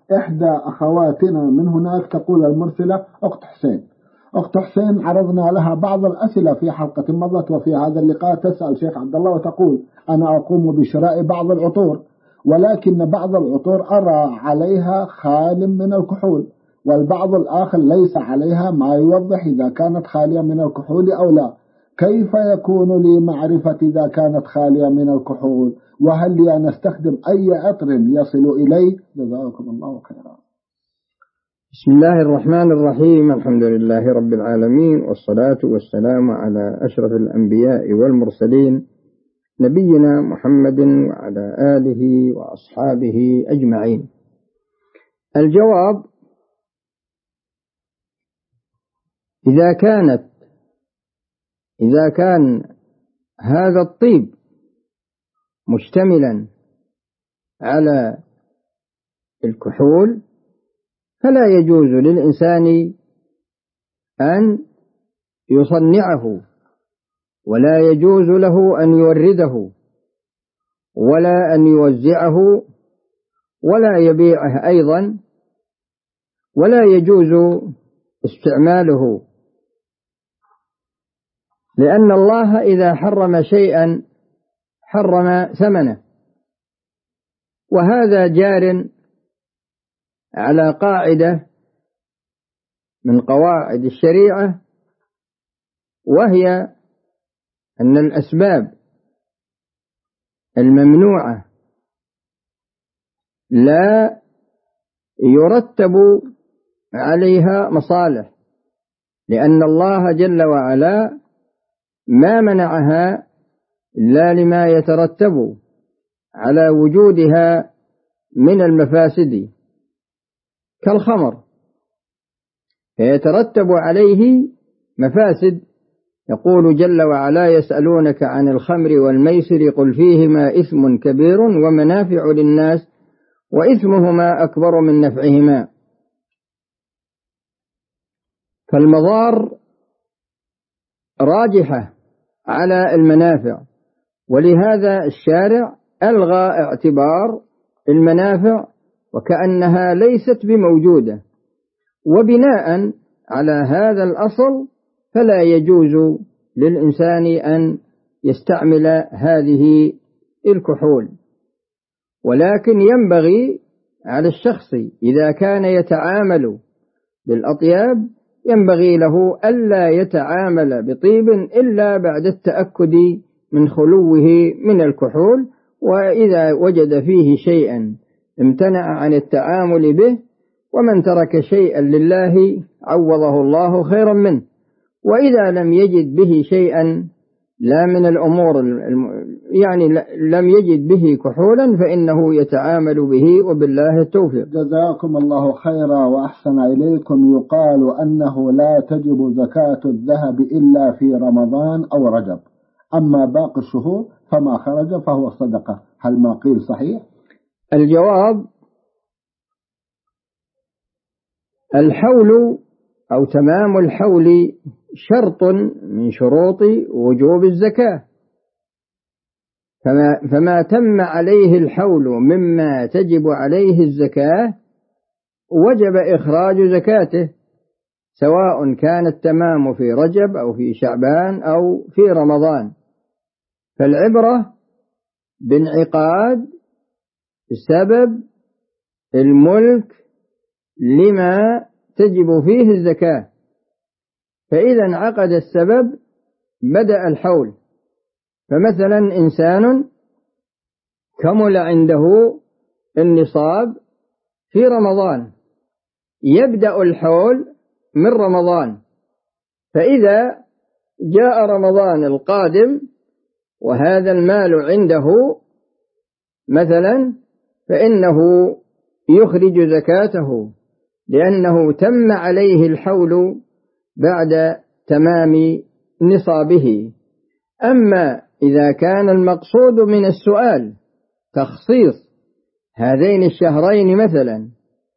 إحدى أخواتنا من هناك تقول المرسلة أخت حسين عرضنا لها بعض الأسئلة في حلقة مضت، وفي هذا اللقاء تسأل شيخ عبد الله وتقول: أنا أقوم بشراء بعض العطور، ولكن بعض العطور أرى عليها خال من الكحول، والبعض الآخر ليس عليها ما يوضح إذا كانت خالية من الكحول أو لا. كيف يكون لي معرفة إذا كانت خالية من الكحول؟ وهل لي أن أستخدم أي عطر يصل إلي؟ جزاكم الله خيرا. بسم الله الرحمن الرحيم. الحمد لله رب العالمين، والصلاة والسلام على أشرف الأنبياء والمرسلين، نبينا محمد وعلى آله وأصحابه أجمعين. الجواب: إذا كان هذا الطيب مشتملا على الكحول فلا يجوز للإنسان أن يصنعه، ولا يجوز له أن يورده، ولا أن يوزعه، ولا يبيعه أيضا، ولا يجوز استعماله، لأن الله إذا حرم شيئا حرم ثمنه، وهذا جار على قاعدة من قواعد الشريعة، وهي أن الأسباب الممنوعة لا يرتب عليها مصالح، لأن الله جل وعلا ما منعها إلا لما يترتب على وجودها من المفاسد، كالخمر فيترتب عليه مفاسد. يقول جل وعلا: يسألونك عن الخمر والميسر قل فيهما إثم كبير ومنافع للناس وإثمهما أكبر من نفعهما. فالمضار راجحة على المنافع، ولهذا الشارع ألغى اعتبار المنافع وكأنها ليست بموجودة. وبناء على هذا الأصل فلا يجوز للإنسان أن يستعمل هذه الكحول، ولكن ينبغي على الشخص إذا كان يتعامل بالأطياب ينبغي له ألا يتعامل بطيب إلا بعد التأكد من خلوه من الكحول، وإذا وجد فيه شيئا امتنع عن التعامل به، ومن ترك شيئا لله عوضه الله خيرا منه. وإذا لم يجد به شيئا لا من الأمور يعني لم يجد به كحولا فإنه يتعامل به، وبالله التوفيق. جزاكم الله خيرا وأحسن إليكم. يقال أنه لا تجب زكاة الذهب إلا في رمضان أو رجب، أما باقي الشهور فما خرج فهو صدقة، هل ما قيل صحيح؟ الجواب: الحول أو تمام الحول شرط من شروط وجوب الزكاة، فما تم عليه الحول مما تجب عليه الزكاة وجب إخراج زكاته، سواء كان التمام في رجب أو في شعبان أو في رمضان. فالعبرة بانعقاد سبب الملك لما تجب فيه الزكاة، فإذا انعقد السبب بدأ الحول. فمثلا إنسان كمل عنده النصاب في رمضان، يبدأ الحول من رمضان، فإذا جاء رمضان القادم وهذا المال عنده مثلا فإنه يخرج زكاته، لأنه تم عليه الحول بعد تمام نصابه. أما إذا كان المقصود من السؤال تخصيص هذين الشهرين مثلا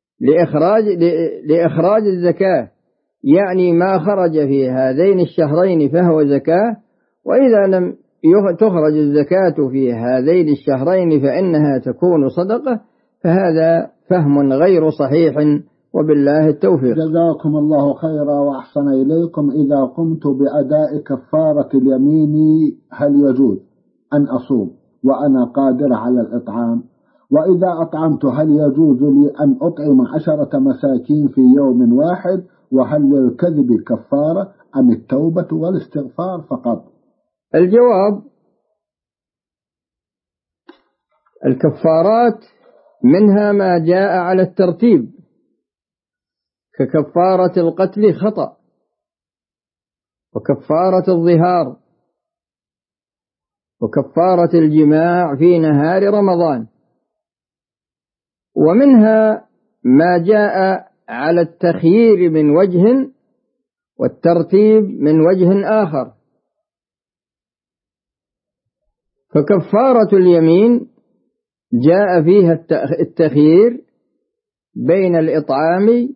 لإخراج الزكاة، يعني ما خرج في هذين الشهرين فهو زكاة، وإذا لم تخرج الزكاة في هذين الشهرين فإنها تكون صدقة، فهذا فهم غير صحيح، وبالله التوفيق. جزاكم الله خيرا وأحسن إليكم. إذا قمت بأداء كفارة اليمين هل يجوز أن أصوم وأنا قادر على الإطعام؟ وإذا أطعمت هل يجوز لي أن أطعم 10 مساكين في يوم واحد؟ وهل للكذب كفارة أم التوبة والاستغفار فقط؟ الجواب: الكفارات منها ما جاء على الترتيب، ككفارة القتل خطأ، وكفارة الظهار، وكفارة الجماع في نهار رمضان. ومنها ما جاء على التخيير من وجه والترتيب من وجه آخر، فكفارة اليمين جاء فيها التخيير بين الإطعام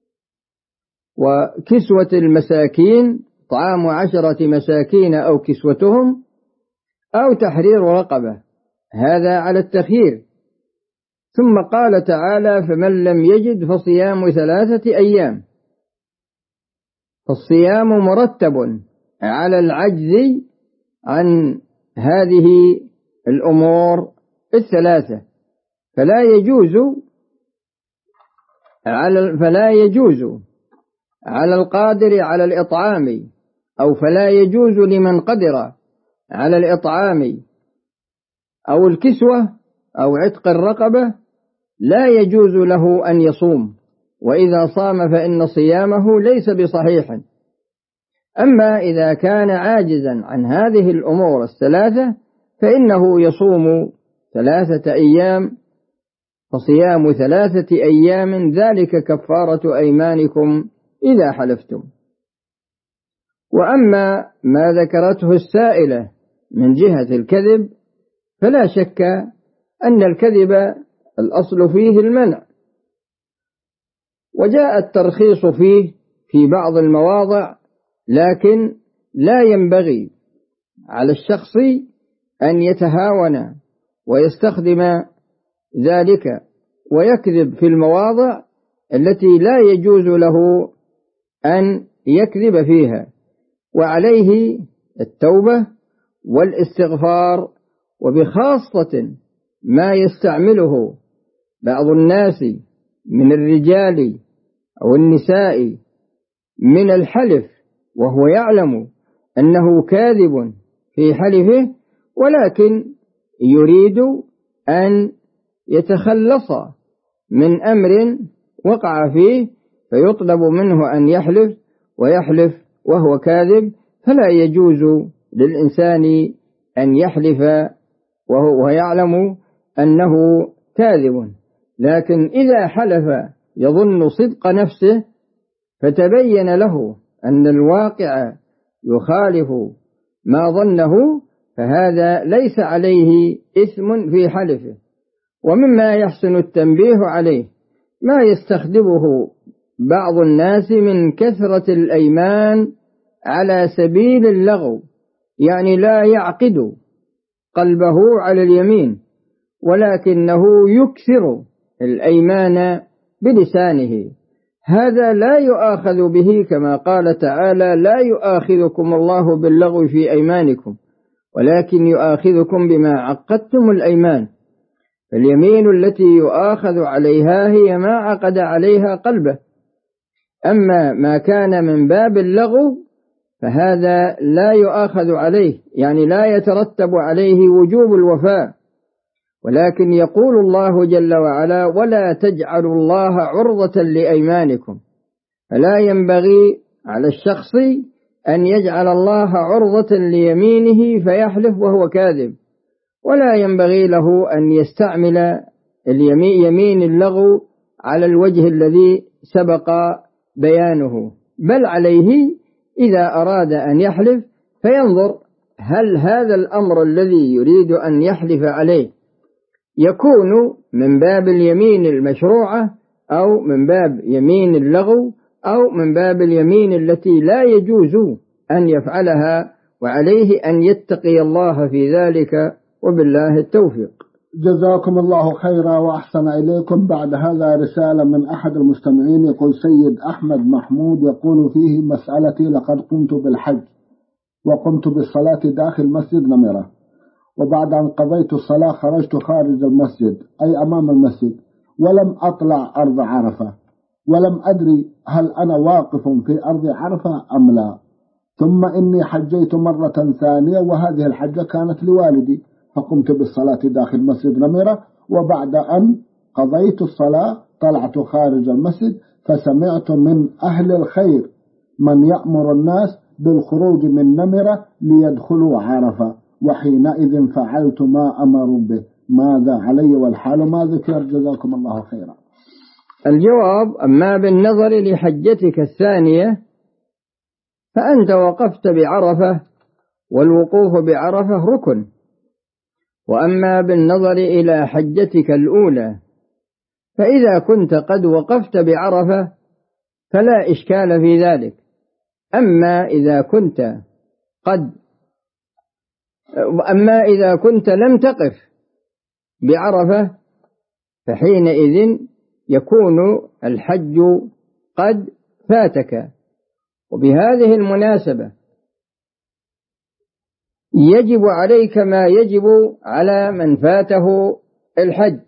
وكسوة المساكين، طعام 10 مساكين أو كسوتهم أو تحرير رقبة، هذا على التخيير. ثم قال تعالى: فمن لم يجد فصيام 3 أيام. فالصيام مرتب على العجز عن هذه الأمور الثلاثة، فلا يجوز على القادر على الإطعام، أو فلا يجوز لمن قدر على الإطعام أو الكسوة أو عتق الرقبة، لا يجوز له أن يصوم، وإذا صام فإن صيامه ليس بصحيح. أما إذا كان عاجزا عن هذه الأمور الثلاثة فإنه يصوم 3 أيام، فصيام 3 أيام ذلك كفارة أيمانكم إذا حلفتم. وأما ما ذكرته السائلة من جهة الكذب، فلا شك أن الكذب الأصل فيه المنع، وجاء الترخيص فيه في بعض المواضع، لكن لا ينبغي على الشخص أن يتهاون ويستخدم ذلك ويكذب في المواضع التي لا يجوز له أن يكذب فيها، وعليه التوبة والاستغفار. وبخاصة ما يستعمله بعض الناس من الرجال أو النساء من الحلف وهو يعلم أنه كاذب في حلفه، ولكن يريد أن يتخلص من أمر وقع فيه، فيطلب منه أن يحلف ويحلف وهو كاذب. فلا يجوز للإنسان أن يحلف وهو يعلم أنه كاذب، لكن إذا حلف يظن صدق نفسه فتبين له أن الواقع يخالف ما ظنه، فهذا ليس عليه إثم في حلفه. ومما يحسن التنبيه عليه ما يستخدمه بعض الناس من كثرة الأيمان على سبيل اللغو، يعني لا يعقد قلبه على اليمين، ولكنه يكثر الأيمان بلسانه. هذا لا يؤاخذ به، كما قال تعالى: لا يؤاخذكم الله باللغو في أيمانكم ولكن يؤاخذكم بما عقدتم الأيمان. فاليمين التي يؤاخذ عليها هي ما عقد عليها قلبه. أما ما كان من باب اللغو فهذا لا يؤاخذ عليه، يعني لا يترتب عليه وجوب الوفاء. ولكن يقول الله جل وعلا: ولا تجعلوا الله عرضة لأيمانكم. فلا ينبغي على الشخص أن يجعل الله عرضة ليمينه فيحلف وهو كاذب، ولا ينبغي له أن يستعمل يمين اللغو على الوجه الذي سبق بيانه، بل عليه إذا أراد أن يحلف فينظر هل هذا الأمر الذي يريد أن يحلف عليه يكون من باب اليمين المشروعة أو من باب يمين اللغو أو من باب اليمين التي لا يجوز أن يفعلها، وعليه أن يتقي الله في ذلك، وبالله التوفيق. جزاكم الله خيرا وأحسن إليكم. بعد هذا رسالة من أحد المستمعين يقول: سيد أحمد محمود يقول فيه: مسألتي لقد قمت بالحج وقمت بالصلاة داخل مسجد نمرة، وبعد أن قضيت الصلاة خرجت خارج المسجد أي أمام المسجد ولم أطلع أرض عرفة، ولم أدري هل أنا واقف في أرض عرفة أم لا. ثم إني حجيت مرة ثانية وهذه الحجة كانت لوالدي، فقمت بالصلاة داخل مسجد نمرة، وبعد أن قضيت الصلاة طلعت خارج المسجد فسمعت من أهل الخير من يأمر الناس بالخروج من نمرة ليدخلوا عرفة، وحينئذ فعلت ما أمروا به. ماذا علي والحال ما ذكر؟ جزاكم الله خيرا. الجواب: أما بالنظر لحجتك الثانية فأنت وقفت بعرفة، والوقوف بعرفة ركن. وأما بالنظر إلى حجتك الأولى فإذا كنت قد وقفت بعرفة فلا إشكال في ذلك. أما إذا كنت لم تقف بعرفة فحينئذ يكون الحج قد فاتك. وبهذه المناسبة يجب عليك ما يجب على من فاته الحج،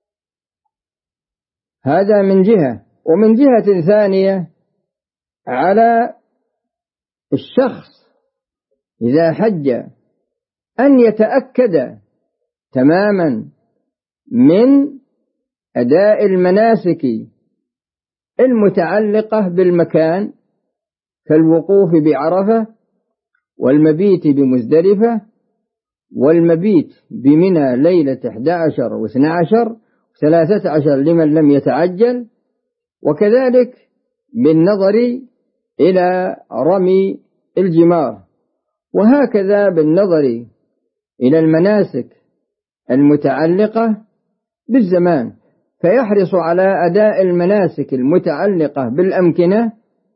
هذا من جهة. ومن جهة ثانية على الشخص إذا حج أن يتأكد تماما من أداء المناسك المتعلقة بالمكان كالوقوف بعرفة والمبيت بمزدلفة والمبيت بمنى ليلة 11 و12 و13 لمن لم يتعجل، وكذلك بالنظر إلى رمي الجمار، وهكذا بالنظر إلى المناسك المتعلقة بالزمان، فيحرص على أداء المناسك المتعلقة بالأمكنة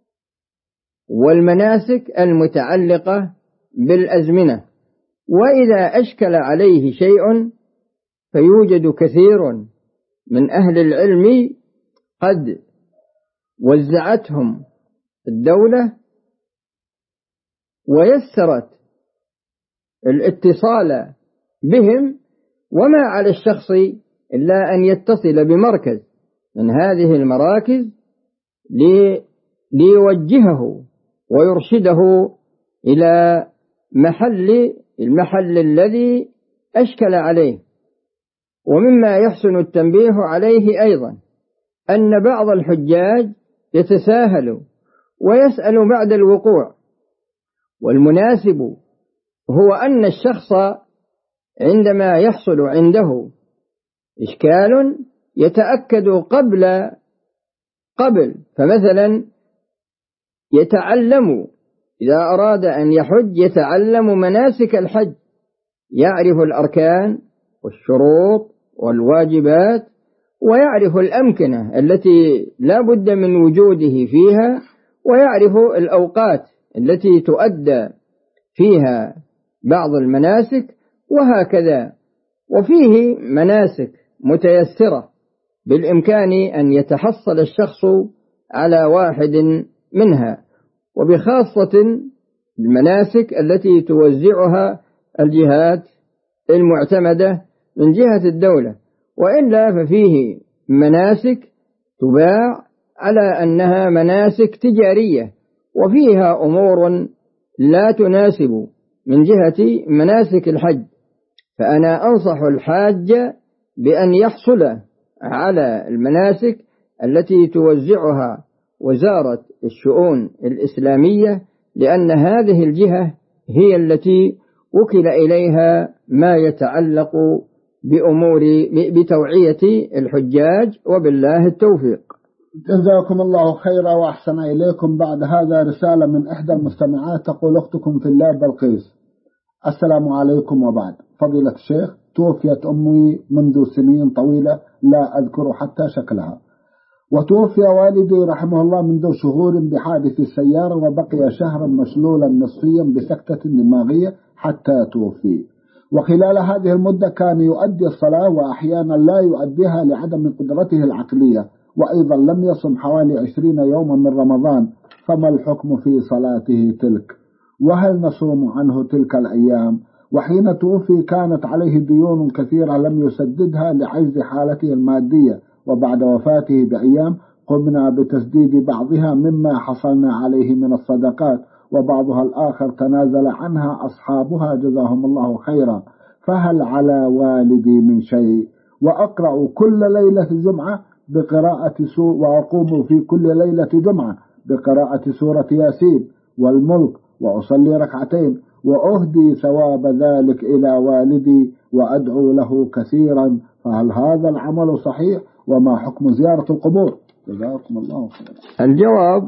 والمناسك المتعلقة بالأزمنة. وإذا أشكل عليه شيء فيوجد كثير من أهل العلم قد وزعتهم الدولة ويسرت الاتصال بهم، وما على الشخص إلا أن يتصل بمركز من هذه المراكز ليوجهه ويرشده إلى المحل الذي أشكل عليه. ومما يحسن التنبيه عليه أيضا أن بعض الحجاج يتساهل ويسأل بعد الوقوع، والمناسب هو أن الشخص عندما يحصل عنده إشكال يتأكد قبل، فمثلا يتعلم إذا أراد أن يحج يتعلم مناسك الحج، يعرف الأركان والشروط والواجبات، ويعرف الأمكنة التي لا بد من وجوده فيها، ويعرف الأوقات التي تؤدى فيها بعض المناسك، وهكذا. وفيه مناسك متيسرة بالإمكان أن يتحصل الشخص على واحد منها، وبخاصة المناسك التي توزعها الجهات المعتمدة من جهة الدولة. وإلا ففيه مناسك تباع على أنها مناسك تجارية وفيها أمور لا تناسب من جهة مناسك الحج. فأنا أنصح الحاج بأن يحصل على المناسك التي توزعها وزارة الشؤون الإسلامية، لأن هذه الجهة هي التي وكل إليها ما يتعلق بتوعية الحجاج، وبالله التوفيق. جزاكم الله خيرا وأحسن إليكم. بعد هذا رسالة من إحدى المستمعات تقول: أختكم في الله بلقيس: السلام عليكم وبعد. فضيلة الشيخ، توفيت أمي منذ سنين طويلة لا أذكر حتى شكلها، وتوفي والدي رحمه الله منذ شهور بحادث السيارة، وبقي شهرا مشلولا نصفيا بسكتة دماغية حتى توفي. وخلال هذه المدة كان يؤدي الصلاة وأحيانا لا يؤديها لعدم قدرته العقلية، وأيضا لم يصم حوالي 20 يوما من رمضان، فما الحكم في صلاته تلك؟ وهل نصوم عنه تلك الأيام؟ وحين توفي كانت عليه ديون كثيرة لم يسددها لعجز حالته المادية، وبعد وفاته بأيام قمنا بتسديد بعضها مما حصلنا عليه من الصدقات، وبعضها الآخر تنازل عنها أصحابها جزاهم الله خيرا، فهل على والدي من شيء؟ وأقرأ كل ليلة جمعة وأقوم في كل ليلة جمعة بقراءة سورة ياسين والملك، وأصلي ركعتين، وأهدي ثواب ذلك إلى والدي وأدعو له كثيرا، فهل هذا العمل صحيح؟ وما حكم زيارة القبور؟ جزاكم الله خيرا. الجواب: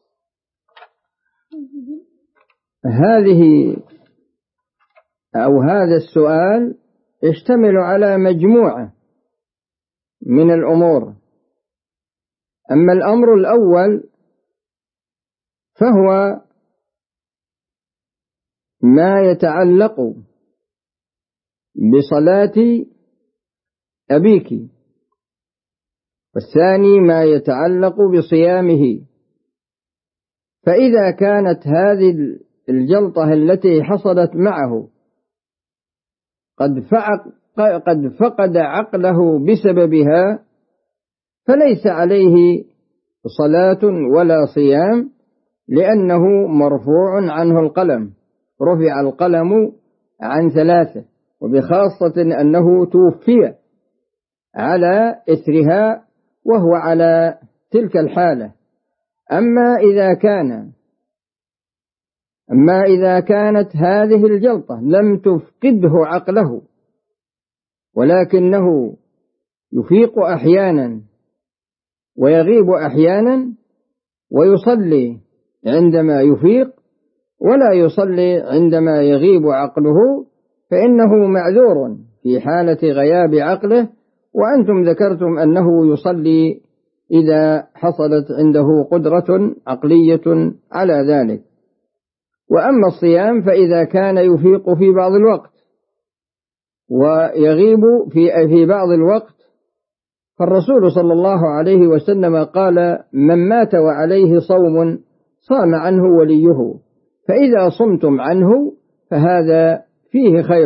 هذا السؤال يشتمل على مجموعة من الأمور. أما الأمر الأول فهو ما يتعلق بصلاة أبيك، والثاني ما يتعلق بصيامه. فإذا كانت هذه الجلطة التي حصلت معه قد فقد عقله بسببها، فليس عليه صلاة ولا صيام، لأنه مرفوع عنه القلم. رفع القلم عن 3، وبخاصة أنه توفي على إثرها وهو على تلك الحالة. أما إذا كانت هذه الجلطة لم تفقده عقله، ولكنه يفيق أحيانا ويغيب أحيانا، ويصلي عندما يفيق ولا يصلي عندما يغيب عقله، فإنه معذور في حالة غياب عقله. وأنتم ذكرتم أنه يصلي إذا حصلت عنده قدرة عقلية على ذلك. وأما الصيام فإذا كان يفيق في بعض الوقت ويغيب في بعض الوقت، فالرسول صلى الله عليه وسلم قال: من مات وعليه صوم صام عنه وليه، فإذا صمتم عنه فهذا فيه خير.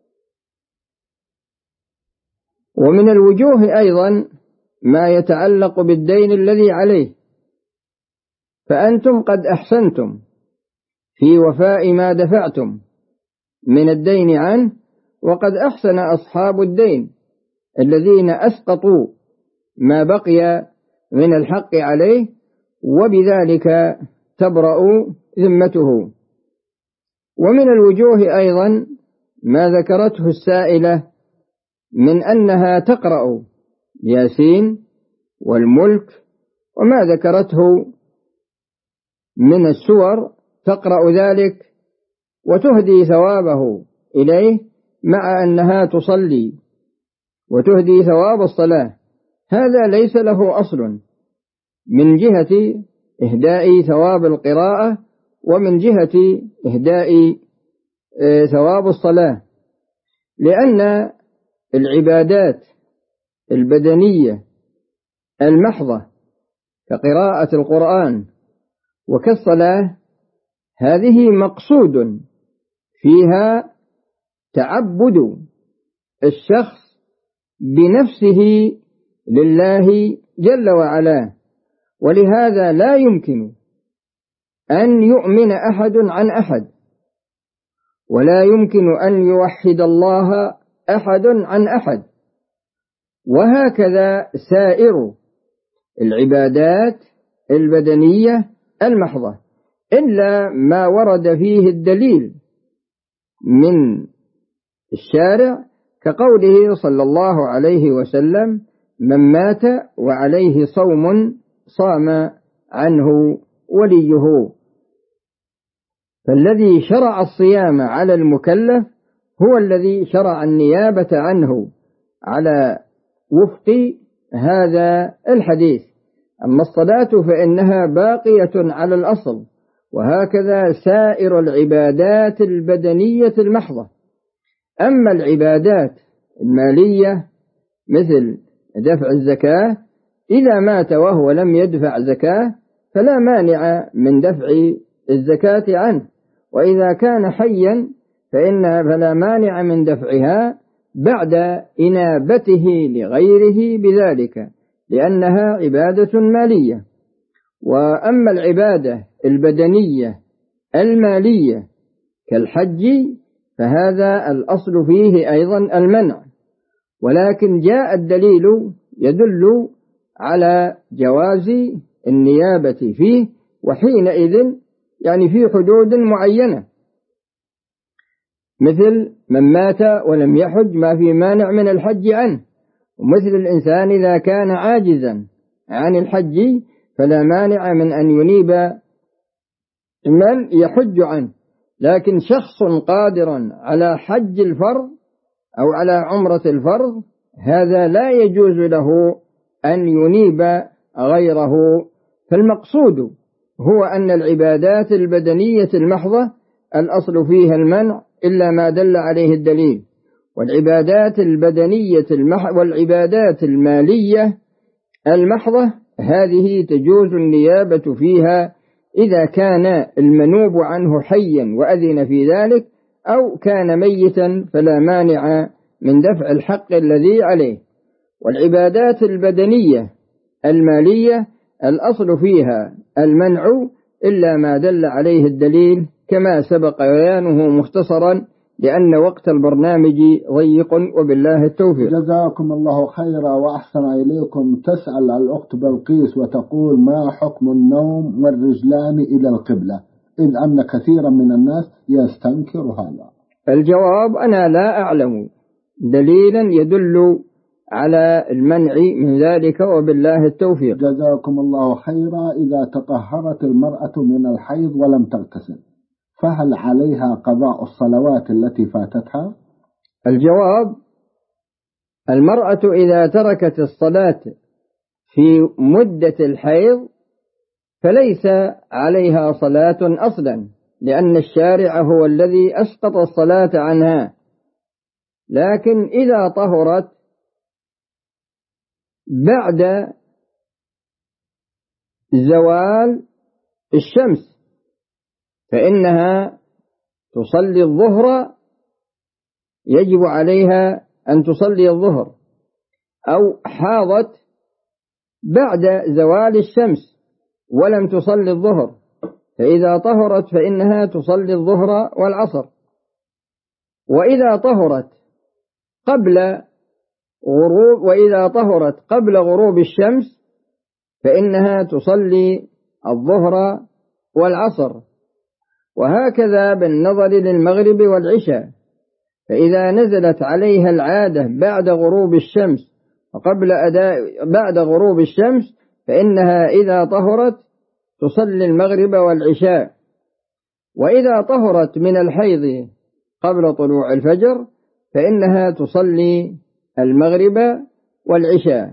ومن الوجوه أيضا ما يتعلق بالدين الذي عليه، فأنتم قد أحسنتم في وفاء ما دفعتم من الدين عنه، وقد أحسن أصحاب الدين الذين أسقطوا ما بقي من الحق عليه، وبذلك تبرأ ذمته. ومن الوجوه أيضا ما ذكرته السائلة من أنها تقرأ ياسين والملك، وما ذكرته من السور تقرأ ذلك وتهدي ثوابه إليه، مع أنها تصلي وتهدي ثواب الصلاة. هذا ليس له أصل من جهة إهداء ثواب القراءة، ومن جهة إهداء ثواب الصلاة، لأن العبادات البدنية المحضة كقراءة القرآن وكالصلاة هذه مقصود فيها تعبد الشخص بنفسه لله جل وعلا، ولهذا لا يمكن أن يؤمن أحد عن أحد، ولا يمكن أن يوحد الله أحد عن أحد. وهكذا سائر العبادات البدنية المحضة، إلا ما ورد فيه الدليل من الشارع، كقوله صلى الله عليه وسلم: من مات وعليه صوم صام عنه وليه. فالذي شرع الصيام على المكلف هو الذي شرع النيابة عنه على وفق هذا الحديث. أما الصلاة فإنها باقية على الأصل، وهكذا سائر العبادات البدنية المحضة. أما العبادات المالية مثل دفع الزكاة، إذا مات وهو لم يدفع زكاة فلا مانع من دفع الزكاة عنه، وإذا كان حيا فلا مانع من دفعها بعد إنابته لغيره بذلك، لأنها عبادة مالية. وأما العبادة البدنية المالية كالحج فهذا الأصل فيه أيضا المنع، ولكن جاء الدليل يدل على جواز النيابة فيه، وحينئذ يعني في حدود معينة، مثل من مات ولم يحج ما في مانع من الحج عنه، ومثل الإنسان إذا كان عاجزا عن الحج فلا مانع من أن ينيب من يحج عنه. لكن شخص قادر على حج الفرض أو على عمرة الفرض هذا لا يجوز له أن ينيب غيره. فالمقصود هو أن العبادات البدنية المحضة الأصل فيها المنع إلا ما دل عليه الدليل، والعبادات البدنية والعبادات المالية المحضة هذه تجوز النيابة فيها إذا كان المنوب عنه حيا وأذن في ذلك، أو كان ميتا فلا مانع من دفع الحق الذي عليه. والعبادات البدنية المالية الأصل فيها المنع إلا ما دل عليه الدليل، كما سبق بيانه مختصرا لأن وقت البرنامج ضيق، وبالله التوفيق. جزاكم الله خيرا وأحسن إليكم. تسأل الأخت بلقيس وتقول: ما حكم النوم والرجلان إلى القبلة، إذ أن كثيرا من الناس يستنكر هذا؟ الجواب: أنا لا أعلم دليلا يدل على المنع من ذلك، وبالله التوفيق. جزاكم الله خيرا. إذا تطهرت المرأة من الحيض ولم تغتسل فهل عليها قضاء الصلوات التي فاتتها؟ الجواب: المرأة إذا تركت الصلاة في مدة الحيض فليس عليها صلاة أصلا، لأن الشارع هو الذي أسقط الصلاة عنها. لكن إذا طهرت بعد زوال الشمس فإنها تصلي الظهر، يجب عليها أن تصلي الظهر، أو حاضت بعد زوال الشمس ولم تصلي الظهر فإذا طهرت فإنها تصلي الظهر والعصر. وإذا طهرت قبل غروب الشمس فإنها تصلي الظهر والعصر. وهكذا بالنظر للمغرب والعشاء، فإذا نزلت عليها العادة بعد غروب الشمس بعد غروب الشمس فإنها إذا طهرت تصلي المغرب والعشاء. وإذا طهرت من الحيض قبل طلوع الفجر فإنها تصلي المغرب والعشاء.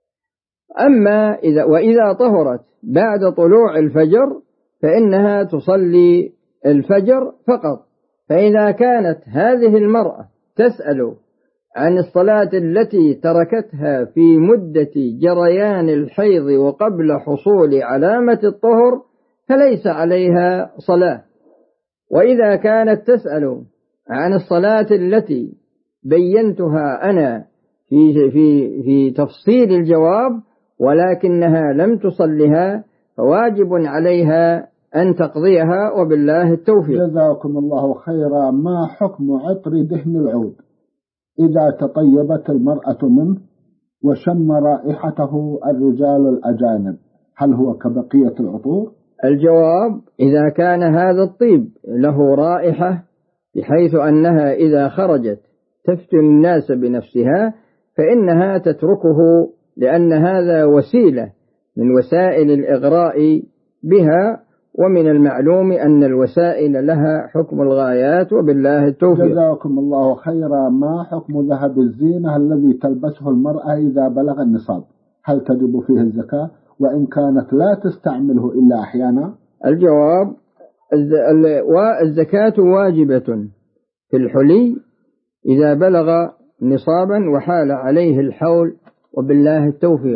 وإذا طهرت بعد طلوع الفجر فإنها تصلي الفجر فقط. فإذا كانت هذه المرأة تسأل عن الصلاة التي تركتها في مدة جريان الحيض وقبل حصول علامة الطهر فليس عليها صلاة. وإذا كانت تسأل عن الصلاة التي بينتها أنا في تفصيل الجواب ولكنها لم تصلها فواجب عليها أن تقضيها، وبالله التوفيق. جزاكم الله خيرا. ما حكم عطر دهن العود إذا تطيبت المرأة منه وشم رائحته الرجال الأجانب، هل هو كبقية العطور؟ الجواب: إذا كان هذا الطيب له رائحة بحيث أنها إذا خرجت تفتن الناس بنفسها فإنها تتركه، لأن هذا وسيلة من وسائل الإغراء بها، ومن المعلوم أن الوسائل لها حكم الغايات، وبالله التوفيق. جزاكم الله خيرا. ما حكم ذهب الزينة الذي تلبسه المرأة إذا بلغ النصاب، هل تجب فيه الزكاة وإن كانت لا تستعمله إلا أحيانا؟ الجواب: الزكاة واجبة في الحلي إذا بلغ نصابا وحال عليه الحول، وبالله التوفيق.